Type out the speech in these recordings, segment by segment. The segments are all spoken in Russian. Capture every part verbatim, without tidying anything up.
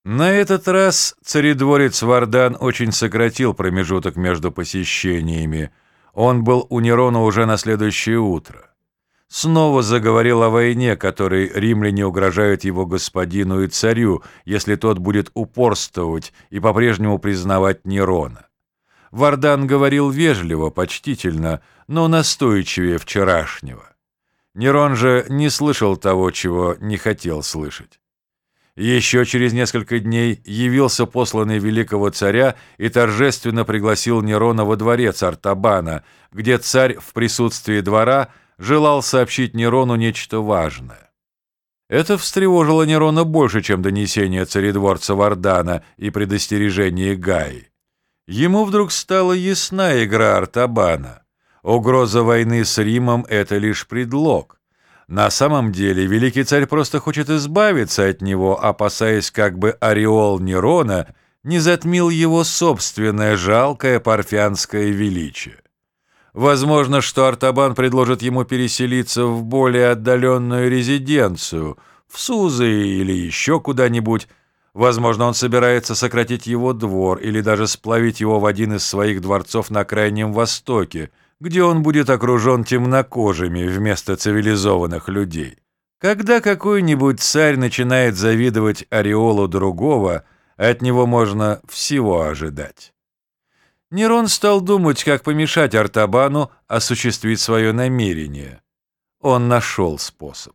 На этот раз царедворец Вардан очень сократил промежуток между посещениями. Он был у Нерона уже на следующее утро. Снова заговорил о войне, которой римляне угрожают его господину и царю, если тот будет упорствовать и по-прежнему признавать Нерона. Вардан говорил вежливо, почтительно, но настойчивее вчерашнего. Нерон же не слышал того, чего не хотел слышать. Еще через несколько дней явился посланный великого царя и торжественно пригласил Нерона во дворец Артабана, где царь в присутствии двора желал сообщить Нерону нечто важное. Это встревожило Нерона больше, чем донесение царедворца Вардана и предостережение Гаи. Ему вдруг стала ясна игра Артабана. Угроза войны с Римом — это лишь предлог. На самом деле великий царь просто хочет избавиться от него, опасаясь, как бы ореол Нерона не затмил его собственное жалкое парфянское величие. Возможно, что Артабан предложит ему переселиться в более отдаленную резиденцию, в Сузы или еще куда-нибудь. Возможно, он собирается сократить его двор или даже сплавить его в один из своих дворцов на Крайнем Востоке, где он будет окружен темнокожими вместо цивилизованных людей. Когда какой-нибудь царь начинает завидовать ореолу другого, от него можно всего ожидать. Нерон стал думать, как помешать Артабану осуществить свое намерение. Он нашел способ.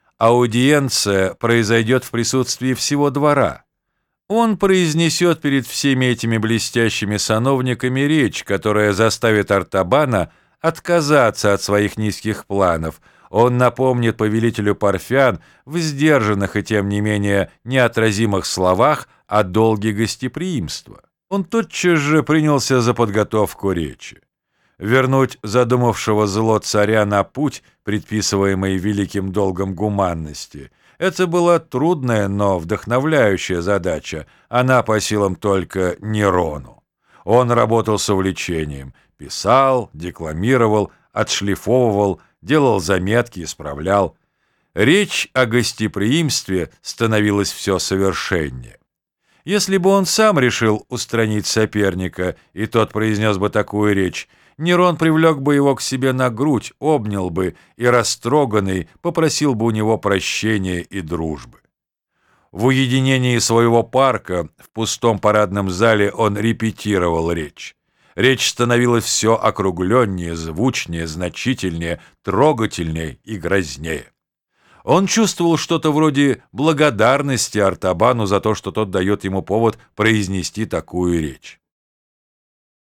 Аудиенция произойдет в присутствии всего двора. Он произнесет перед всеми этими блестящими сановниками речь, которая заставит Артабана отказаться от своих низких планов. Он напомнит повелителю Парфян в сдержанных и тем не менее неотразимых словах о долге гостеприимства. Он тотчас же принялся за подготовку речи. Вернуть задумавшего зло царя на путь, предписываемый великим долгом гуманности, это была трудная, но вдохновляющая задача. Она по силам только Нерону. Он работал с увлечением, писал, декламировал, отшлифовывал, делал заметки, исправлял. Речь о гостеприимстве становилась все совершеннее. Если бы он сам решил устранить соперника, и тот произнес бы такую речь, Нерон привлек бы его к себе на грудь, обнял бы и, растроганный, попросил бы у него прощения и дружбы. В уединении своего парка, в пустом парадном зале, он репетировал речь. Речь становилась все округленнее, звучнее, значительнее, трогательнее и грознее. Он чувствовал что-то вроде благодарности Артабану за то, что тот дает ему повод произнести такую речь.